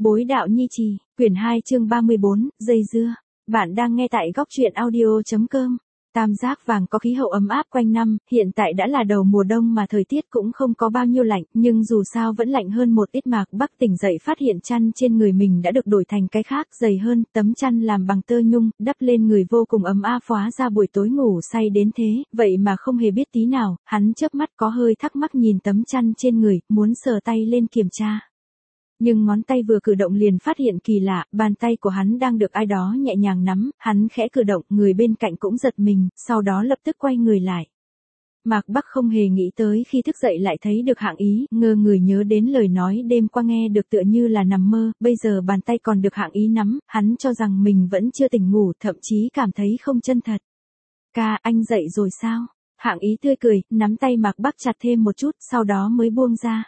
Bối đạo nhi trì, quyển 2 chương 34, dây dưa. Bạn đang nghe tại góc truyện audio.com. Tam Giác Vàng có khí hậu ấm áp quanh năm, hiện tại đã là đầu mùa đông mà thời tiết cũng không có bao nhiêu lạnh, nhưng dù sao vẫn lạnh hơn một ít. Mạc Bắc tỉnh dậy phát hiện chăn trên người mình đã được đổi thành cái khác, dày hơn, tấm chăn làm bằng tơ nhung, đắp lên người vô cùng ấm áp. Hóa ra buổi tối ngủ say đến thế, vậy mà không hề biết tí nào. Hắn chớp mắt có hơi thắc mắc nhìn tấm chăn trên người, muốn sờ tay lên kiểm tra. Nhưng ngón tay vừa cử động liền phát hiện kỳ lạ, bàn tay của hắn đang được ai đó nhẹ nhàng nắm, hắn khẽ cử động, người bên cạnh cũng giật mình, sau đó lập tức quay người lại. Mạc Bắc không hề nghĩ tới khi thức dậy lại thấy được Hạng Ý, ngơ người nhớ đến lời nói đêm qua nghe được tựa như là nằm mơ, bây giờ bàn tay còn được Hạng Ý nắm, hắn cho rằng mình vẫn chưa tỉnh ngủ, thậm chí cảm thấy không chân thật. Ca, anh dậy rồi sao? Hạng Ý tươi cười, nắm tay Mạc Bắc chặt thêm một chút, sau đó mới buông ra.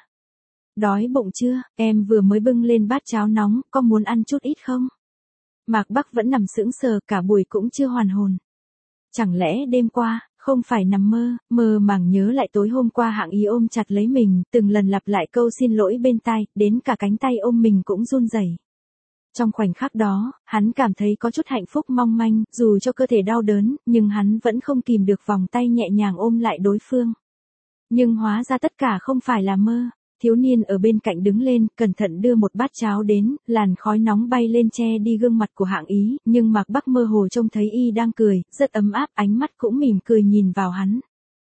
Đói bụng chưa, em vừa mới bưng lên bát cháo nóng, có muốn ăn chút ít không? Mạc Bắc vẫn nằm sững sờ, cả buổi cũng chưa hoàn hồn. Chẳng lẽ đêm qua, không phải nằm mơ, mơ màng nhớ lại tối hôm qua Hạng Ý ôm chặt lấy mình, từng lần lặp lại câu xin lỗi bên tai, đến cả cánh tay ôm mình cũng run rẩy. Trong khoảnh khắc đó, hắn cảm thấy có chút hạnh phúc mong manh, dù cho cơ thể đau đớn, nhưng hắn vẫn không kìm được vòng tay nhẹ nhàng ôm lại đối phương. Nhưng hóa ra tất cả không phải là mơ. Thiếu niên ở bên cạnh đứng lên, cẩn thận đưa một bát cháo đến, làn khói nóng bay lên che đi gương mặt của Hạng Ý, nhưng Mạc Bắc mơ hồ trông thấy y đang cười, rất ấm áp, ánh mắt cũng mỉm cười nhìn vào hắn.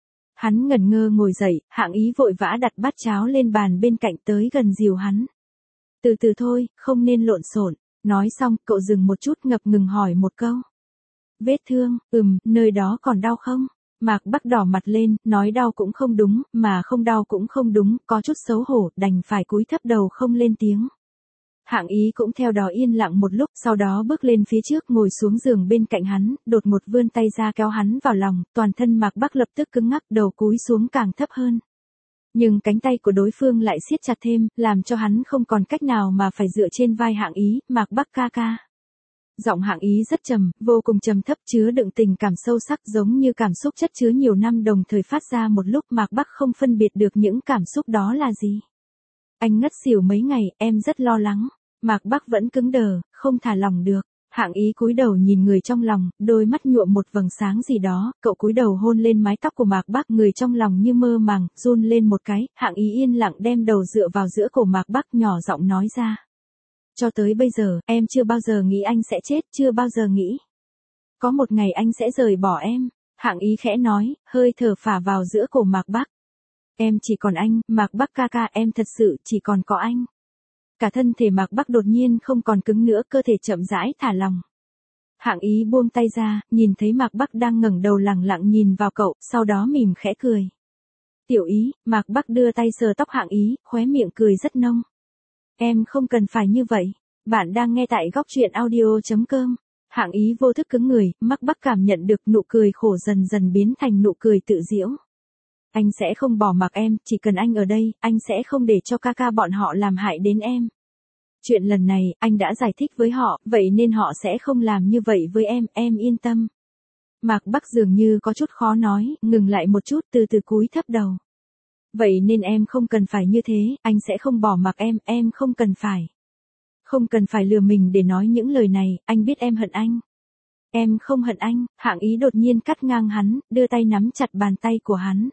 Hắn ngẩn ngơ ngồi dậy, Hạng Ý vội vã đặt bát cháo lên bàn bên cạnh tới gần dìu hắn. Từ từ thôi, không nên lộn xộn. Nói xong, cậu dừng một chút ngập ngừng hỏi một câu. Vết thương, nơi đó còn đau không? Mạc Bắc đỏ mặt lên, nói đau cũng không đúng, mà không đau cũng không đúng, có chút xấu hổ, đành phải cúi thấp đầu không lên tiếng. Hạng Ý cũng theo đó yên lặng một lúc, sau đó bước lên phía trước ngồi xuống giường bên cạnh hắn, đột ngột vươn tay ra kéo hắn vào lòng, toàn thân Mạc Bắc lập tức cứng ngắc, đầu cúi xuống càng thấp hơn. Nhưng cánh tay của đối phương lại siết chặt thêm, làm cho hắn không còn cách nào mà phải dựa trên vai Hạng Ý, Mạc Bắc ca ca. Giọng Hạng Ý rất trầm, vô cùng trầm thấp, chứa đựng tình cảm sâu sắc, giống như cảm xúc chất chứa nhiều năm đồng thời phát ra một lúc. Mạc Bắc không phân biệt được những cảm xúc đó là gì. Anh ngất xỉu mấy ngày, em rất lo lắng. Mạc Bắc vẫn cứng đờ, không thả lỏng được. Hạng Ý cúi đầu nhìn người trong lòng, đôi mắt nhuộm một vầng sáng gì đó, cậu cúi đầu hôn lên mái tóc của Mạc Bắc, người trong lòng như mơ màng, run lên một cái. Hạng Ý yên lặng đem đầu dựa vào giữa cổ Mạc Bắc, nhỏ giọng nói ra. Cho tới bây giờ, em chưa bao giờ nghĩ anh sẽ chết, chưa bao giờ nghĩ. Có một ngày anh sẽ rời bỏ em. Hạng Ý khẽ nói, hơi thở phả vào giữa cổ Mạc Bắc. Em chỉ còn anh, Mạc Bắc ca ca, em thật sự chỉ còn có anh. Cả thân thể Mạc Bắc đột nhiên không còn cứng nữa, cơ thể chậm rãi thả lỏng. Hạng Ý buông tay ra, nhìn thấy Mạc Bắc đang ngẩng đầu lẳng lặng nhìn vào cậu, sau đó mỉm khẽ cười. Tiểu Ý, Mạc Bắc đưa tay sờ tóc Hạng Ý, khóe miệng cười rất nông. Em không cần phải như vậy. Bạn đang nghe tại góc truyện audio.com. Hạng Ý vô thức cứng người, Mạc Bắc cảm nhận được nụ cười khổ dần dần biến thành nụ cười tự giễu. Anh sẽ không bỏ mặc em, chỉ cần anh ở đây, anh sẽ không để cho ca ca bọn họ làm hại đến em. Chuyện lần này, anh đã giải thích với họ, vậy nên họ sẽ không làm như vậy với em yên tâm. Mạc Bắc dường như có chút khó nói, ngừng lại một chút, từ từ cúi thấp đầu. Vậy nên em không cần phải như thế, anh sẽ không bỏ mặc em không cần phải. Không cần phải lừa mình để nói những lời này, anh biết em hận anh. Em không hận anh. Hạng Ý đột nhiên cắt ngang hắn, đưa tay nắm chặt bàn tay của hắn.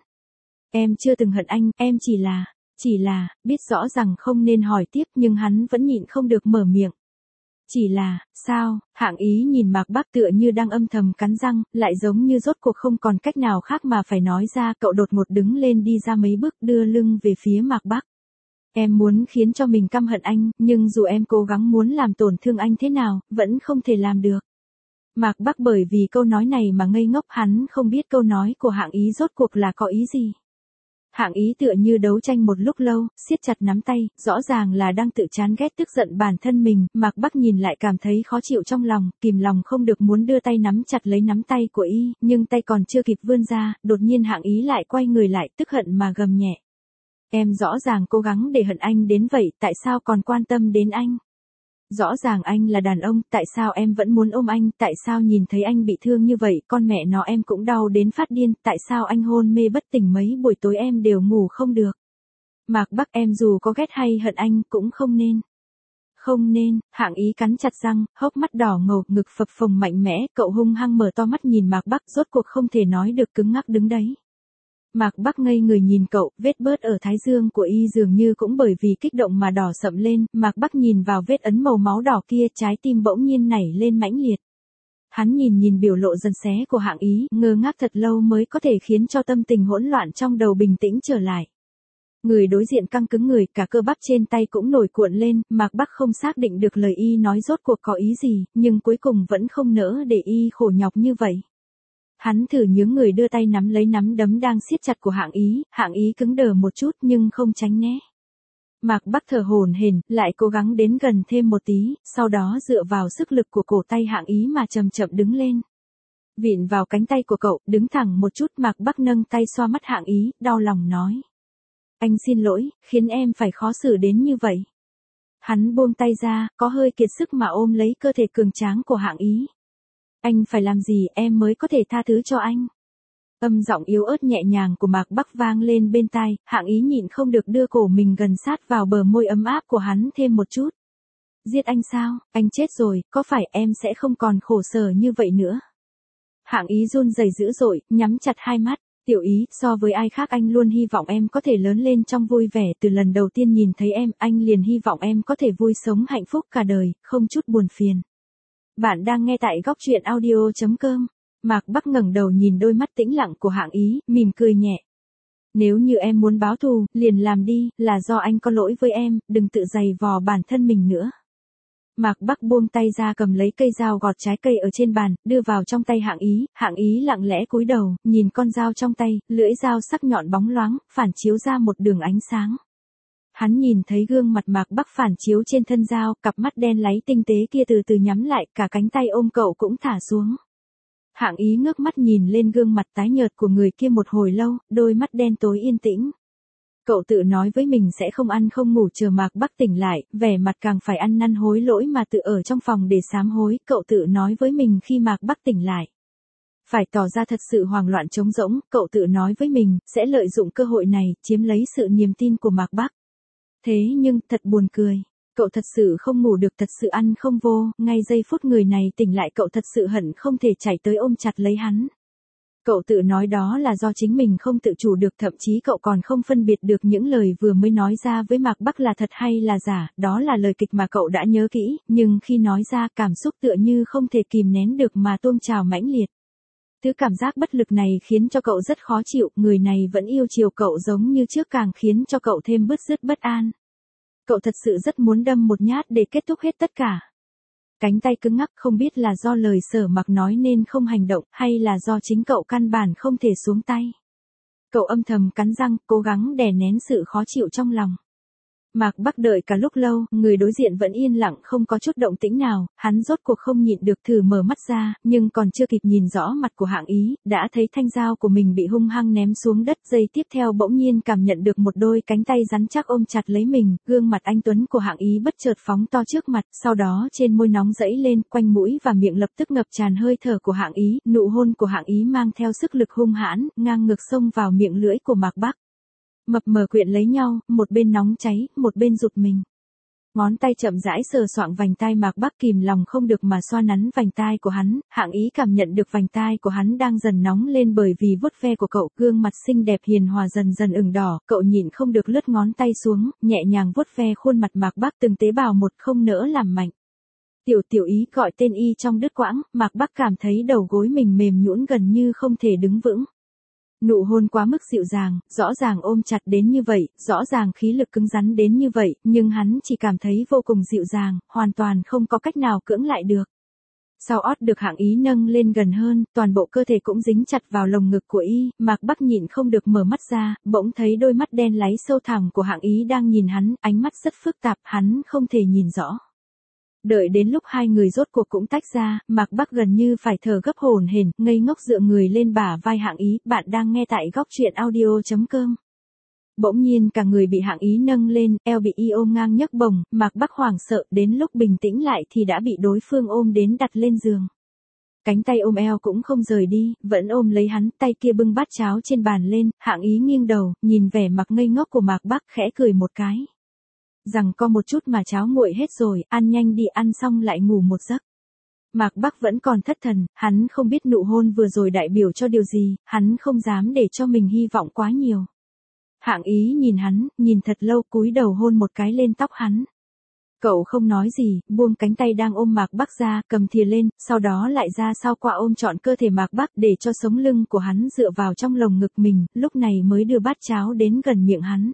Em chưa từng hận anh, em chỉ là, biết rõ rằng không nên hỏi tiếp nhưng hắn vẫn nhịn không được mở miệng. Chỉ là, sao? Hạng Ý nhìn Mạc Bắc tựa như đang âm thầm cắn răng, lại giống như rốt cuộc không còn cách nào khác mà phải nói ra. Cậu đột ngột đứng lên đi ra mấy bước, đưa lưng về phía Mạc Bắc. Em muốn khiến cho mình căm hận anh, nhưng dù em cố gắng muốn làm tổn thương anh thế nào, vẫn không thể làm được. Mạc Bắc bởi vì câu nói này mà ngây ngốc, hắn không biết câu nói của Hạng Ý rốt cuộc là có ý gì. Hạng Ý tựa như đấu tranh một lúc lâu, siết chặt nắm tay, rõ ràng là đang tự chán ghét tức giận bản thân mình. Mạc Bắc nhìn lại cảm thấy khó chịu trong lòng, kìm lòng không được muốn đưa tay nắm chặt lấy nắm tay của y, nhưng tay còn chưa kịp vươn ra, đột nhiên Hạng Ý lại quay người lại, tức hận mà gầm nhẹ. Em rõ ràng cố gắng để hận anh đến vậy, tại sao còn quan tâm đến anh? Rõ ràng anh là đàn ông, tại sao em vẫn muốn ôm anh, tại sao nhìn thấy anh bị thương như vậy, con mẹ nó em cũng đau đến phát điên, tại sao anh hôn mê bất tỉnh mấy buổi tối em đều ngủ không được. Mạc Bắc, em dù có ghét hay hận anh, cũng không nên. Không nên, Hạng Ý cắn chặt răng, hốc mắt đỏ ngầu, ngực phập phồng mạnh mẽ, cậu hung hăng mở to mắt nhìn Mạc Bắc, rốt cuộc không thể nói được, cứng ngắc đứng đấy. Mạc Bắc ngây người nhìn cậu, vết bớt ở thái dương của y dường như cũng bởi vì kích động mà đỏ sậm lên, Mạc Bắc nhìn vào vết ấn màu máu đỏ kia, trái tim bỗng nhiên nảy lên mãnh liệt. Hắn nhìn biểu lộ dần xé của Hạng Ý, ngơ ngác thật lâu mới có thể khiến cho tâm tình hỗn loạn trong đầu bình tĩnh trở lại. Người đối diện căng cứng người, cả cơ bắp trên tay cũng nổi cuộn lên, Mạc Bắc không xác định được lời y nói rốt cuộc có ý gì, nhưng cuối cùng vẫn không nỡ để y khổ nhọc như vậy. Hắn thử nhướng người đưa tay nắm lấy nắm đấm đang siết chặt của Hạng Ý cứng đờ một chút nhưng không tránh né. Mạc Bắc thở hổn hển, lại cố gắng đến gần thêm một tí, sau đó dựa vào sức lực của cổ tay Hạng Ý mà chậm chậm đứng lên. Vịn vào cánh tay của cậu, đứng thẳng một chút, Mạc Bắc nâng tay xoa mắt Hạng Ý, đau lòng nói. Anh xin lỗi, khiến em phải khó xử đến như vậy. Hắn buông tay ra, có hơi kiệt sức mà ôm lấy cơ thể cường tráng của Hạng Ý. Anh phải làm gì em mới có thể tha thứ cho anh? Âm giọng yếu ớt nhẹ nhàng của Mạc Bắc vang lên bên tai, Hạng Ý nhịn không được đưa cổ mình gần sát vào bờ môi ấm áp của hắn thêm một chút. Giết anh sao, anh chết rồi, có phải em sẽ không còn khổ sở như vậy nữa? Hạng Ý run rẩy dữ dội, nhắm chặt hai mắt. Tiểu Ý, so với ai khác anh luôn hy vọng em có thể lớn lên trong vui vẻ, từ lần đầu tiên nhìn thấy em, anh liền hy vọng em có thể vui sống hạnh phúc cả đời, không chút buồn phiền. Bạn đang nghe tại góc truyện audio.com. Mạc Bắc ngẩng đầu nhìn đôi mắt tĩnh lặng của Hạng Ý, mỉm cười nhẹ. Nếu như em muốn báo thù, liền làm đi, là do anh có lỗi với em, đừng tự giày vò bản thân mình nữa. Mạc Bắc buông tay ra cầm lấy cây dao gọt trái cây ở trên bàn, đưa vào trong tay Hạng Ý lặng lẽ cúi đầu, nhìn con dao trong tay, lưỡi dao sắc nhọn bóng loáng, phản chiếu ra một đường ánh sáng. Hắn nhìn thấy gương mặt Mạc Bắc phản chiếu trên thân dao, cặp mắt đen láy tinh tế kia từ từ nhắm lại, cả cánh tay ôm cậu cũng thả xuống. Hạng Ý ngước mắt nhìn lên gương mặt tái nhợt của người kia một hồi lâu, đôi mắt đen tối yên tĩnh. Cậu tự nói với mình sẽ không ăn không ngủ chờ Mạc Bắc tỉnh lại, vẻ mặt càng phải ăn năn hối lỗi mà tự ở trong phòng để sám hối, cậu tự nói với mình khi Mạc Bắc tỉnh lại. Phải tỏ ra thật sự hoảng loạn trống rỗng, cậu tự nói với mình, sẽ lợi dụng cơ hội này, chiếm lấy sự niềm tin của Mạc Bắc. Thế nhưng, thật buồn cười. Cậu thật sự không ngủ được, thật sự ăn không vô, ngay giây phút người này tỉnh lại cậu thật sự hận không thể chạy tới ôm chặt lấy hắn. Cậu tự nói đó là do chính mình không tự chủ được, thậm chí cậu còn không phân biệt được những lời vừa mới nói ra với Mạc Bắc là thật hay là giả, đó là lời kịch mà cậu đã nhớ kỹ, nhưng khi nói ra cảm xúc tựa như không thể kìm nén được mà tuôn trào mãnh liệt. Thứ cảm giác bất lực này khiến cho cậu rất khó chịu, người này vẫn yêu chiều cậu giống như trước càng khiến cho cậu thêm bứt rứt bất an. Cậu thật sự rất muốn đâm một nhát để kết thúc hết tất cả. Cánh tay cứng ngắc, không biết là do lời Sở Mặc nói nên không hành động, hay là do chính cậu căn bản không thể xuống tay. Cậu âm thầm cắn răng, cố gắng đè nén sự khó chịu trong lòng. Mạc Bắc đợi cả lúc lâu, người đối diện vẫn yên lặng không có chút động tĩnh nào, hắn rốt cuộc không nhịn được thử mở mắt ra, nhưng còn chưa kịp nhìn rõ mặt của Hạng Ý, đã thấy thanh dao của mình bị hung hăng ném xuống đất, giây tiếp theo bỗng nhiên cảm nhận được một đôi cánh tay rắn chắc ôm chặt lấy mình, gương mặt anh tuấn của Hạng Ý bất chợt phóng to trước mặt, sau đó trên môi nóng rẫy lên, quanh mũi và miệng lập tức ngập tràn hơi thở của Hạng Ý, nụ hôn của Hạng Ý mang theo sức lực hung hãn, ngang ngược xông vào miệng lưỡi của Mạc Bắc. Mập mờ quyện lấy nhau, một bên nóng cháy, một bên rụt mình. Ngón tay chậm rãi sờ soạng vành tai Mạc Bắc, kìm lòng không được mà xoa nắn vành tai của hắn, Hạng Ý cảm nhận được vành tai của hắn đang dần nóng lên bởi vì vuốt ve của cậu, gương mặt xinh đẹp hiền hòa dần dần ửng đỏ, cậu nhịn không được lướt ngón tay xuống, nhẹ nhàng vuốt ve khuôn mặt Mạc Bắc từng tế bào một, không nỡ làm mạnh. Tiểu Ý gọi tên y trong đứt quãng, Mạc Bắc cảm thấy đầu gối mình mềm nhũn gần như không thể đứng vững. Nụ hôn quá mức dịu dàng, rõ ràng ôm chặt đến như vậy, rõ ràng khí lực cứng rắn đến như vậy, nhưng hắn chỉ cảm thấy vô cùng dịu dàng, hoàn toàn không có cách nào cưỡng lại được. Sau ót được Hạng Ý nâng lên gần hơn, toàn bộ cơ thể cũng dính chặt vào lồng ngực của y, Mạc Bắc nhịn không được mở mắt ra, bỗng thấy đôi mắt đen láy sâu thẳm của Hạng Ý đang nhìn hắn, ánh mắt rất phức tạp, hắn không thể nhìn rõ. Đợi đến lúc hai người rốt cuộc cũng tách ra, Mạc Bắc gần như phải thở gấp hổn hển, ngây ngốc dựa người lên bả vai Hạng Ý, bạn đang nghe tại góc truyện audio.com. Bỗng nhiên cả người bị Hạng Ý nâng lên, eo bị y ôm ngang nhấc bổng, Mạc Bắc hoảng sợ, đến lúc bình tĩnh lại thì đã bị đối phương ôm đến đặt lên giường. Cánh tay ôm eo cũng không rời đi, vẫn ôm lấy hắn, tay kia bưng bát cháo trên bàn lên, Hạng Ý nghiêng đầu, nhìn vẻ mặt ngây ngốc của Mạc Bắc khẽ cười một cái. Rằng co một chút mà cháo nguội hết rồi, ăn nhanh đi, ăn xong lại ngủ một giấc. Mạc Bắc vẫn còn thất thần, hắn không biết nụ hôn vừa rồi đại biểu cho điều gì, hắn không dám để cho mình hy vọng quá nhiều. Hạng Ý nhìn hắn, nhìn thật lâu, cúi đầu hôn một cái lên tóc hắn. Cậu không nói gì, buông cánh tay đang ôm Mạc Bắc ra, cầm thìa lên, sau đó lại ra sau qua ôm trọn cơ thể Mạc Bắc để cho sống lưng của hắn dựa vào trong lồng ngực mình, lúc này mới đưa bát cháo đến gần miệng hắn.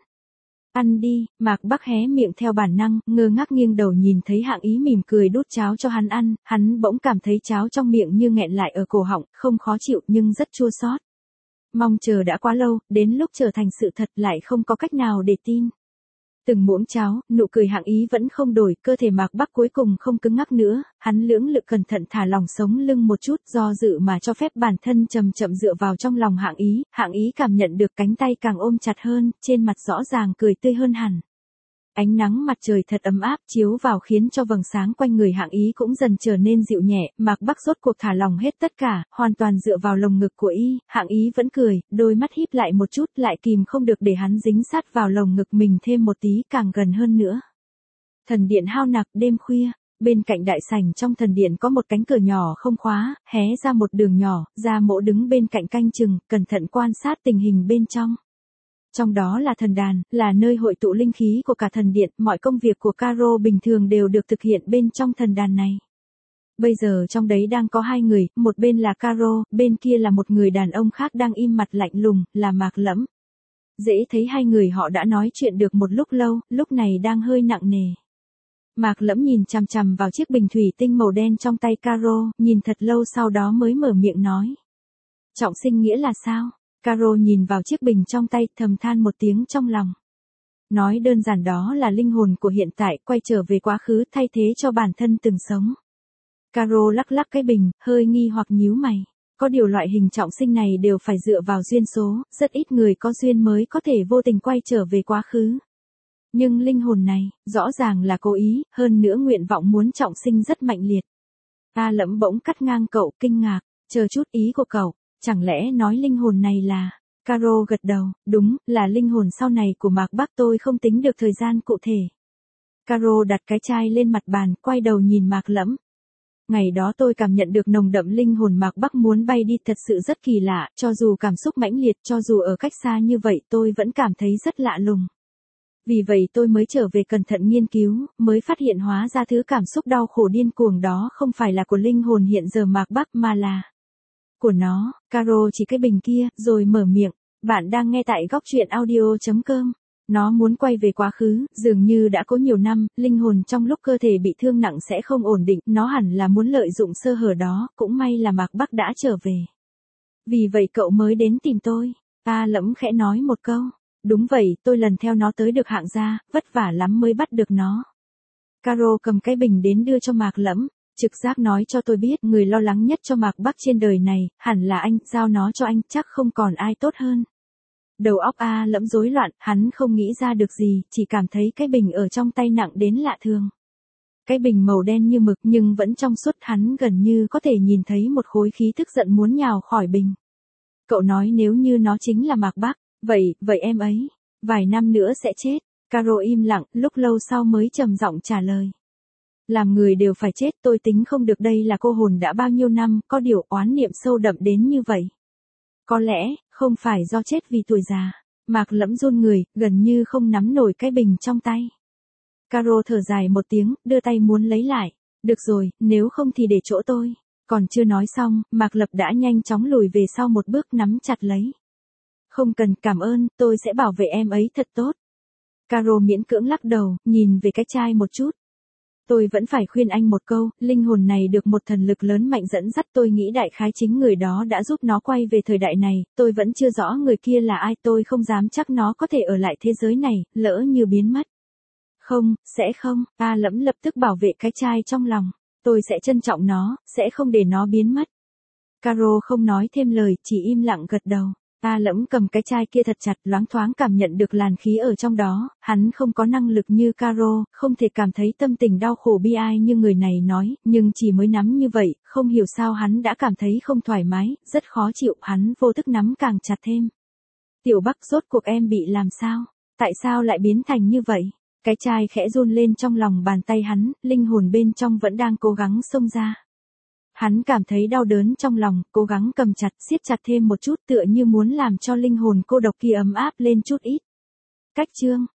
Ăn đi, Mạc Bắc hé miệng theo bản năng, ngơ ngác nghiêng đầu nhìn thấy Hạng Ý mỉm cười đút cháo cho hắn ăn, hắn bỗng cảm thấy cháo trong miệng như nghẹn lại ở cổ họng, không khó chịu nhưng rất chua xót. Mong chờ đã quá lâu, đến lúc trở thành sự thật lại không có cách nào để tin. Từng muỗng cháo, nụ cười Hạng Ý vẫn không đổi, cơ thể Mạc Bắc cuối cùng không cứng ngắc nữa, hắn lưỡng lự cẩn thận thả lỏng sống lưng một chút, do dự mà cho phép bản thân chậm chậm dựa vào trong lòng Hạng Ý cảm nhận được cánh tay càng ôm chặt hơn, trên mặt rõ ràng cười tươi hơn hẳn. Ánh nắng mặt trời thật ấm áp chiếu vào khiến cho vầng sáng quanh người Hạng Ý cũng dần trở nên dịu nhẹ, Mạc Bắc rốt cuộc thả lỏng hết tất cả, hoàn toàn dựa vào lồng ngực của y, Hạng Ý vẫn cười, đôi mắt híp lại một chút lại kìm không được để hắn dính sát vào lồng ngực mình thêm một tí càng gần hơn nữa. Thần điện hao nặc đêm khuya, bên cạnh đại sảnh trong thần điện có một cánh cửa nhỏ không khóa, hé ra một đường nhỏ, Gia Mỗ đứng bên cạnh canh chừng, cẩn thận quan sát tình hình bên trong. Trong đó là thần đàn, là nơi hội tụ linh khí của cả thần điện, mọi công việc của Caro bình thường đều được thực hiện bên trong thần đàn này. Bây giờ trong đấy đang có hai người, một bên là Caro, bên kia là một người đàn ông khác đang im mặt lạnh lùng, là Mạc Lẫm. Dễ thấy hai người họ đã nói chuyện được một lúc lâu, lúc này đang hơi nặng nề. Mạc Lẫm nhìn chằm chằm vào chiếc bình thủy tinh màu đen trong tay Caro, nhìn thật lâu sau đó mới mở miệng nói. Trọng sinh nghĩa là sao? Caro nhìn vào chiếc bình trong tay, thầm than một tiếng trong lòng. Nói đơn giản đó là linh hồn của hiện tại, quay trở về quá khứ thay thế cho bản thân từng sống. Caro lắc lắc cái bình, hơi nghi hoặc nhíu mày. Có điều loại hình trọng sinh này đều phải dựa vào duyên số, rất ít người có duyên mới có thể vô tình quay trở về quá khứ. Nhưng linh hồn này, rõ ràng là cố ý, hơn nữa nguyện vọng muốn trọng sinh rất mạnh liệt. Ta Lẫm bỗng cắt ngang cậu, kinh ngạc, chờ chút, ý của cậu. Chẳng lẽ nói linh hồn này là... Caro gật đầu, đúng, là linh hồn sau này của Mạc Bắc, tôi không tính được thời gian cụ thể. Caro đặt cái chai lên mặt bàn, quay đầu nhìn Mạc Lẫm. Ngày đó tôi cảm nhận được nồng đậm linh hồn Mạc Bắc muốn bay đi, thật sự rất kỳ lạ, cho dù cảm xúc mãnh liệt, cho dù ở cách xa như vậy tôi vẫn cảm thấy rất lạ lùng. Vì vậy tôi mới trở về cẩn thận nghiên cứu, mới phát hiện hóa ra thứ cảm xúc đau khổ điên cuồng đó không phải là của linh hồn hiện giờ Mạc Bắc mà là... của nó. Caro chỉ cái bình kia, rồi mở miệng. Bạn đang nghe tại góc truyện audio.com. Nó muốn quay về quá khứ, dường như đã có nhiều năm, linh hồn trong lúc cơ thể bị thương nặng sẽ không ổn định, nó hẳn là muốn lợi dụng sơ hở đó, cũng may là Mạc Bắc đã trở về. Vì vậy cậu mới đến tìm tôi. Ta Lẫm khẽ nói một câu. Đúng vậy, tôi lần theo nó tới được Hạng gia, vất vả lắm mới bắt được nó. Caro cầm cái bình đến đưa cho Mạc Lẫm. Trực giác nói cho tôi biết người lo lắng nhất cho Mạc Bắc trên đời này, hẳn là anh, giao nó cho anh, chắc không còn ai tốt hơn. Đầu óc A Lẫm rối loạn, hắn không nghĩ ra được gì, chỉ cảm thấy cái bình ở trong tay nặng đến lạ thường. Cái bình màu đen như mực nhưng vẫn trong suốt, hắn gần như có thể nhìn thấy một khối khí tức giận muốn nhào khỏi bình. Cậu nói nếu như nó chính là Mạc Bắc, vậy em ấy, vài năm nữa sẽ chết. Caro im lặng, lúc lâu sau mới trầm giọng trả lời. Làm người đều phải chết, tôi tính không được đây là cô hồn đã bao nhiêu năm, có điều oán niệm sâu đậm đến như vậy. Có lẽ, không phải do chết vì tuổi già. Mạc Lẫm run người, gần như không nắm nổi cái bình trong tay. Caro thở dài một tiếng, đưa tay muốn lấy lại. Được rồi, nếu không thì để chỗ tôi. Còn chưa nói xong, Mạc Lập đã nhanh chóng lùi về sau một bước, nắm chặt lấy. Không cần, cảm ơn, tôi sẽ bảo vệ em ấy thật tốt. Caro miễn cưỡng lắc đầu, nhìn về cái chai một chút. Tôi vẫn phải khuyên anh một câu, linh hồn này được một thần lực lớn mạnh dẫn dắt, tôi nghĩ đại khái chính người đó đã giúp nó quay về thời đại này, tôi vẫn chưa rõ người kia là ai, tôi không dám chắc nó có thể ở lại thế giới này, lỡ như biến mất. Không, sẽ không, Ta Lẫm lập tức bảo vệ cái chai trong lòng, tôi sẽ trân trọng nó, sẽ không để nó biến mất. Caro không nói thêm lời, chỉ im lặng gật đầu. Ta Lẫm cầm cái chai kia thật chặt, loáng thoáng cảm nhận được làn khí ở trong đó, hắn không có năng lực như Caro, không thể cảm thấy tâm tình đau khổ bi ai như người này nói, nhưng chỉ mới nắm như vậy, không hiểu sao hắn đã cảm thấy không thoải mái, rất khó chịu, hắn vô thức nắm càng chặt thêm. Tiểu Bắc, rốt cuộc em bị làm sao? Tại sao lại biến thành như vậy? Cái chai khẽ run lên trong lòng bàn tay hắn, linh hồn bên trong vẫn đang cố gắng xông ra. Hắn cảm thấy đau đớn trong lòng, cố gắng cầm chặt, siết chặt thêm một chút tựa như muốn làm cho linh hồn cô độc kia ấm áp lên chút ít. Cách chương